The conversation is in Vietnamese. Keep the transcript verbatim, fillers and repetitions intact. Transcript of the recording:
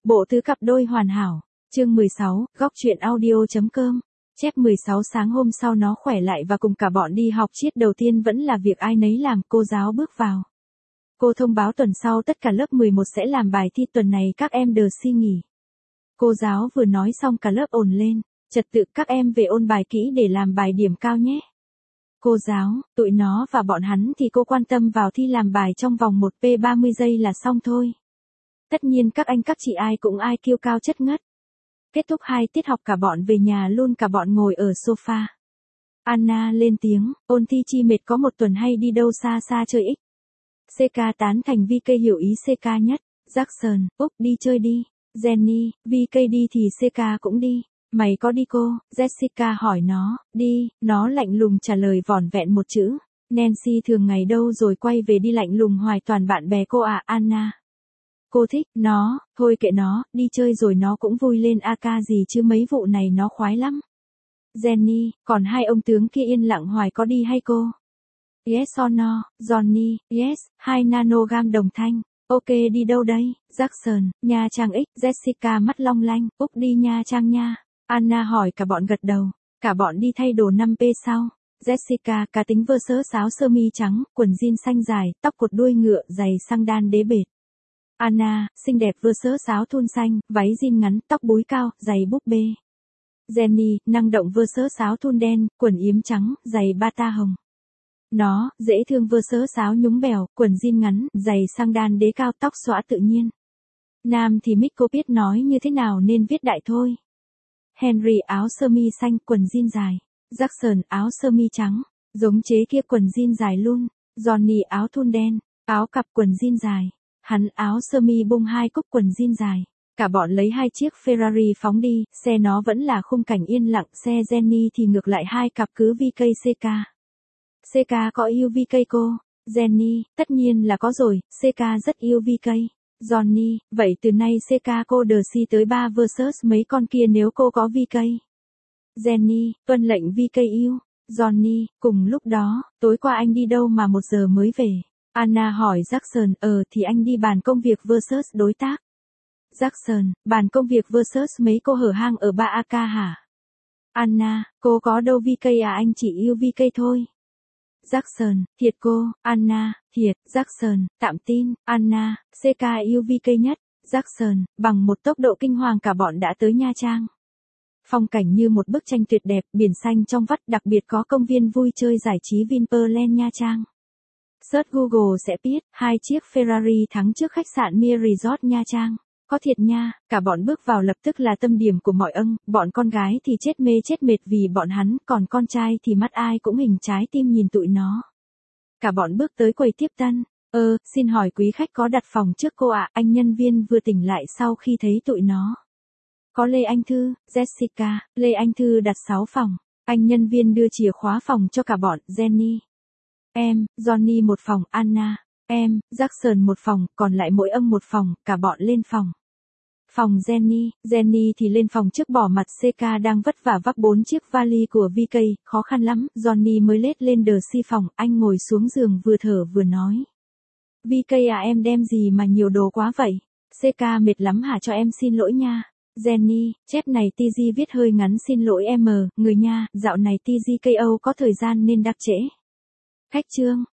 Bộ tứ cặp đôi hoàn hảo. Chương mười sáu, góc truyện audio chấm com. Chép mười sáu sáng hôm sau nó khỏe lại và cùng cả bọn đi học triết đầu tiên vẫn là việc ai nấy làm, cô giáo bước vào. Cô thông báo tuần sau tất cả lớp mười một sẽ làm bài thi, tuần này các em đờ xin nghỉ. Cô giáo vừa nói xong cả lớp ồn lên, trật tự các em về ôn bài kỹ để làm bài điểm cao nhé. Cô giáo, tụi nó và bọn hắn thì cô quan tâm vào thi làm bài trong vòng một phút ba mươi giây là xong thôi. Tất nhiên các anh các chị ai cũng ai kiêu cao chất ngất. Kết thúc hai tiết học cả bọn về nhà luôn, cả bọn ngồi ở sofa. Anna lên tiếng, ôn thi chi mệt có một tuần hay đi đâu xa xa chơi ích. xê ca tán thành vê ca hiểu ý xê ca nhất. Jackson, Úc đi chơi đi. Jenny, vê ca đi thì xê ca cũng đi. Mày có đi cô? Jessica hỏi nó, đi, nó lạnh lùng trả lời vỏn vẹn một chữ. Nancy thường ngày đâu rồi quay về đi lạnh lùng hoài toàn bạn bè cô à Anna. Cô thích nó, thôi kệ nó, đi chơi rồi nó cũng vui lên a ca gì chứ mấy vụ này nó khoái lắm. Jenny, còn hai ông tướng kia yên lặng hoài có đi hay cô? Yes or no, Johnny, yes, hai nanogam đồng thanh. Ok đi đâu đây? Jackson, Nha Trang X, Jessica mắt long lanh, Úc đi Nha Trang nha. Anna hỏi cả bọn gật đầu, cả bọn đi thay đồ năm phút sau. Jessica cá tính vơ sớ sáo sơ mi trắng, quần jean xanh dài, tóc cột đuôi ngựa, giày xăng đan đế bệt. Anna, xinh đẹp vơ sớ sáo thun xanh, váy jean ngắn, tóc búi cao, giày búp bê. Jenny, năng động vơ sớ sáo thun đen, quần yếm trắng, giày bata hồng. Nó, dễ thương vơ sớ sáo nhúng bèo, quần jean ngắn, giày xăng đan đế cao, tóc xõa tự nhiên. Nam thì Mick cô biết nói như thế nào nên viết đại thôi. Henry áo sơ mi xanh, quần jean dài. Jackson áo sơ mi trắng, giống chế kia quần jean dài luôn. Johnny áo thun đen, áo cặp quần jean dài. Hắn áo sơ mi bông hai cúc quần jean dài. Cả bọn lấy hai chiếc Ferrari phóng đi, xe nó vẫn là khung cảnh yên lặng, xe Jenny thì ngược lại hai cặp cứ vê ca xê ca. xê ca có yêu vê ca cô? Jenny, tất nhiên là có rồi, xê ca rất yêu vê ca. Johnny, vậy từ nay xê ca cô đờ si tới ba versus mấy con kia nếu cô có vê ca. Jenny, tuân lệnh vê ca yêu. Johnny, cùng lúc đó, tối qua anh đi đâu mà một giờ mới về? Anna hỏi Jackson, ờ thì anh đi bàn công việc versus đối tác. Jackson, bàn công việc versus mấy cô hở hang ở ba a ca hả? Anna, cô có đâu vê ca à, anh chỉ yêu vê ca thôi. Jackson, thiệt cô, Anna, thiệt, Jackson, tạm tin, Anna, xê ca yêu vê ca nhất. Jackson, bằng một tốc độ kinh hoàng cả bọn đã tới Nha Trang. Phong cảnh như một bức tranh tuyệt đẹp, biển xanh trong vắt, đặc biệt có công viên vui chơi giải trí Vinpearl Nha Trang. Search Google sẽ biết, hai chiếc Ferrari thắng trước khách sạn Mir Resort Nha Trang. Có thiệt nha, cả bọn bước vào lập tức là tâm điểm của mọi ân, bọn con gái thì chết mê chết mệt vì bọn hắn, còn con trai thì mắt ai cũng hình trái tim nhìn tụi nó. Cả bọn bước tới quầy tiếp tân, ơ, xin hỏi quý khách có đặt phòng trước cô ạ, anh nhân viên vừa tỉnh lại sau khi thấy tụi nó. Có Lê Anh Thư, Jessica, Lê Anh Thư đặt sáu phòng, anh nhân viên đưa chìa khóa phòng cho cả bọn, Jenny. Em, Johnny một phòng, Anna. Em, Jackson một phòng, còn lại mỗi âm một phòng, cả bọn lên phòng. Phòng Jenny, Jenny thì lên phòng trước bỏ mặt xê ca đang vất vả vác bốn chiếc vali của vê ca, khó khăn lắm, Johnny mới lết lên đờ si phòng, anh ngồi xuống giường vừa thở vừa nói. vê ca à em đem gì mà nhiều đồ quá vậy? xê ca mệt lắm hả, cho em xin lỗi nha. Jenny, chép này tê giê viết hơi ngắn, xin lỗi em, người nha, dạo này tê giê ca o có thời gian nên đặc trễ. Khách trương,